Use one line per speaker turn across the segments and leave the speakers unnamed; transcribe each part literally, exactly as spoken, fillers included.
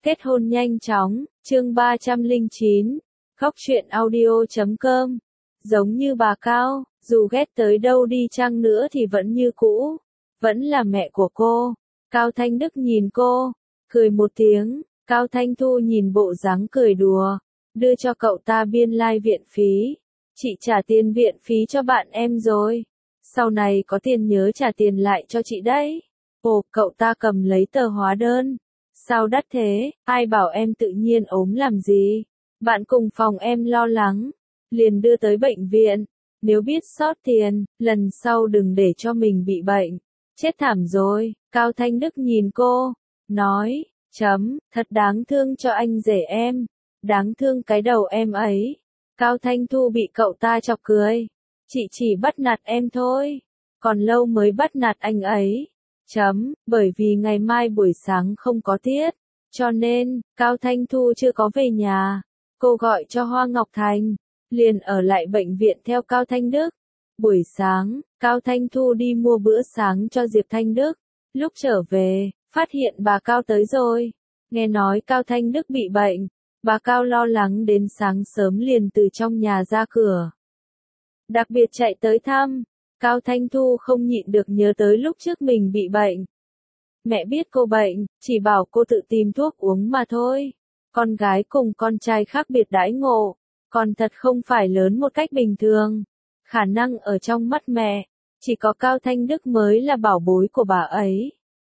Kết hôn nhanh chóng, chương ba trăm lẻ chín, khóc chuyện audio chấm com. Giống như bà Cao, dù ghét tới đâu đi chăng nữa thì vẫn như cũ, vẫn là mẹ của cô. Cao Thanh Đức nhìn cô, cười một tiếng. Cao Thanh Thu nhìn bộ dáng cười đùa, đưa cho cậu ta biên lai like viện phí. Chị trả tiền viện phí cho bạn em rồi, sau này có tiền nhớ trả tiền lại cho chị đấy. Ồ, cậu ta cầm lấy tờ hóa đơn. Sao đắt thế, ai bảo em tự nhiên ốm làm gì? Bạn cùng phòng em lo lắng, liền đưa tới bệnh viện. Nếu biết sót tiền, lần sau đừng để cho mình bị bệnh. Chết thảm rồi. Cao Thanh Đức nhìn cô, nói, chấm, thật đáng thương cho anh rể em. Đáng thương cái đầu em ấy. Cao Thanh Thu bị cậu ta chọc cười. Chị chỉ bắt nạt em thôi, còn lâu mới bắt nạt anh ấy. Chấm, bởi vì ngày mai buổi sáng không có tiết, cho nên, Cao Thanh Thu chưa có về nhà. Cô gọi cho Hoa Ngọc Thành, liền ở lại bệnh viện theo Cao Thanh Đức. Buổi sáng, Cao Thanh Thu đi mua bữa sáng cho Diệp Thanh Đức. Lúc trở về, phát hiện bà Cao tới rồi. Nghe nói Cao Thanh Đức bị bệnh, bà Cao lo lắng đến sáng sớm liền từ trong nhà ra cửa. Đặc biệt chạy tới thăm. Cao Thanh Thu không nhịn được nhớ tới lúc trước mình bị bệnh. Mẹ biết cô bệnh, chỉ bảo cô tự tìm thuốc uống mà thôi. Con gái cùng con trai khác biệt đãi ngộ, còn thật không phải lớn một cách bình thường. Khả năng ở trong mắt mẹ, chỉ có Cao Thanh Đức mới là bảo bối của bà ấy.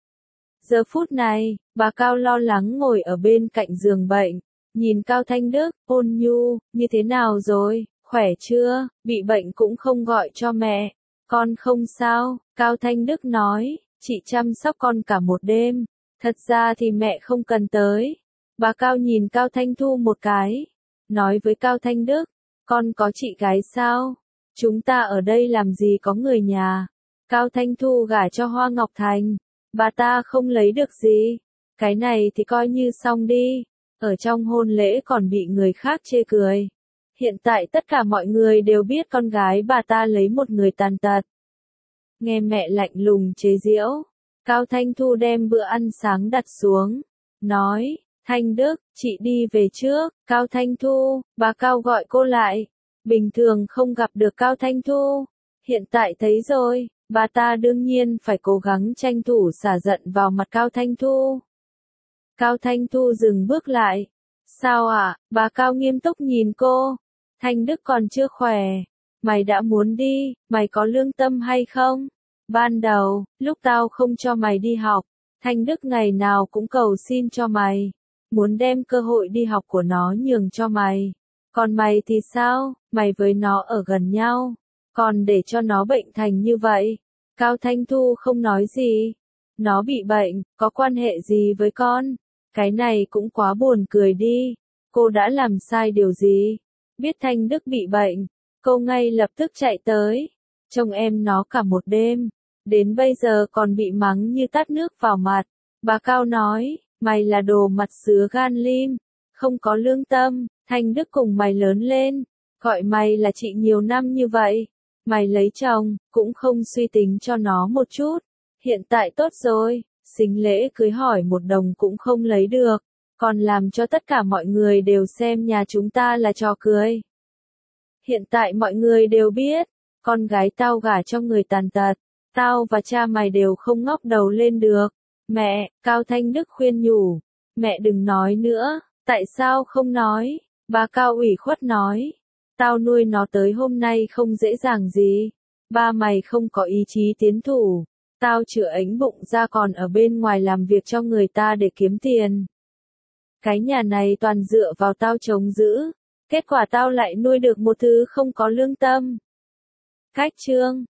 Giờ phút này, bà Cao lo lắng ngồi ở bên cạnh giường bệnh, nhìn Cao Thanh Đức, ôn nhu, như thế nào rồi, khỏe chưa, bị bệnh cũng không gọi cho mẹ. Con không sao, Cao Thanh Đức nói, chị chăm sóc con cả một đêm, thật ra thì mẹ không cần tới. Bà Cao nhìn Cao Thanh Thu một cái, nói với Cao Thanh Đức, con có chị gái sao? Chúng ta ở đây làm gì có người nhà? Cao Thanh Thu gả cho Hoa Ngọc Thành, bà ta không lấy được gì, cái này thì coi như xong đi, ở trong hôn lễ còn bị người khác chê cười. Hiện tại tất cả mọi người đều biết con gái bà ta lấy một người tàn tật. Nghe mẹ lạnh lùng chế giễu, Cao Thanh Thu đem bữa ăn sáng đặt xuống, nói, Thanh Đức, chị đi về trước. Cao Thanh Thu, bà Cao gọi cô lại, bình thường không gặp được Cao Thanh Thu, hiện tại thấy rồi, bà ta đương nhiên phải cố gắng tranh thủ xả giận vào mặt Cao Thanh Thu. Cao Thanh Thu dừng bước lại. Sao ạ? À? Bà Cao nghiêm túc nhìn cô. Thanh Đức còn chưa khỏe. Mày đã muốn đi, mày có lương tâm hay không? Ban đầu, lúc tao không cho mày đi học, Thanh Đức ngày nào cũng cầu xin cho mày, muốn đem cơ hội đi học của nó nhường cho mày. Còn mày thì sao? Mày với nó ở gần nhau, còn để cho nó bệnh thành như vậy. Cao Thanh Thu không nói gì. Nó bị bệnh, có quan hệ gì với con? Cái này cũng quá buồn cười đi. Cô đã làm sai điều gì? Biết Thanh Đức bị bệnh, cô ngay lập tức chạy tới. Trông em nó cả một đêm, đến bây giờ còn bị mắng như tát nước vào mặt. Bà Cao nói, mày là đồ mặt sứa gan lim, không có lương tâm. Thanh Đức cùng mày lớn lên, gọi mày là chị nhiều năm như vậy. Mày lấy chồng, cũng không suy tính cho nó một chút. Hiện tại tốt rồi, sính lễ cưới hỏi một đồng cũng không lấy được, còn làm cho tất cả mọi người đều xem nhà chúng ta là trò cười. Hiện tại mọi người đều biết, con gái tao gả cho người tàn tật, tao và cha mày đều không ngóc đầu lên được. Mẹ, Cao Thanh Đức khuyên nhủ, mẹ đừng nói nữa. Tại sao không nói? Bà Cao ủy khuất nói, tao nuôi nó tới hôm nay không dễ dàng gì. Ba mày không có ý chí tiến thủ, tao chữa ánh bụng ra còn ở bên ngoài làm việc cho người ta để kiếm tiền. Cái nhà này toàn dựa vào tao chống giữ, kết quả tao lại nuôi được một thứ không có lương tâm. Cách chương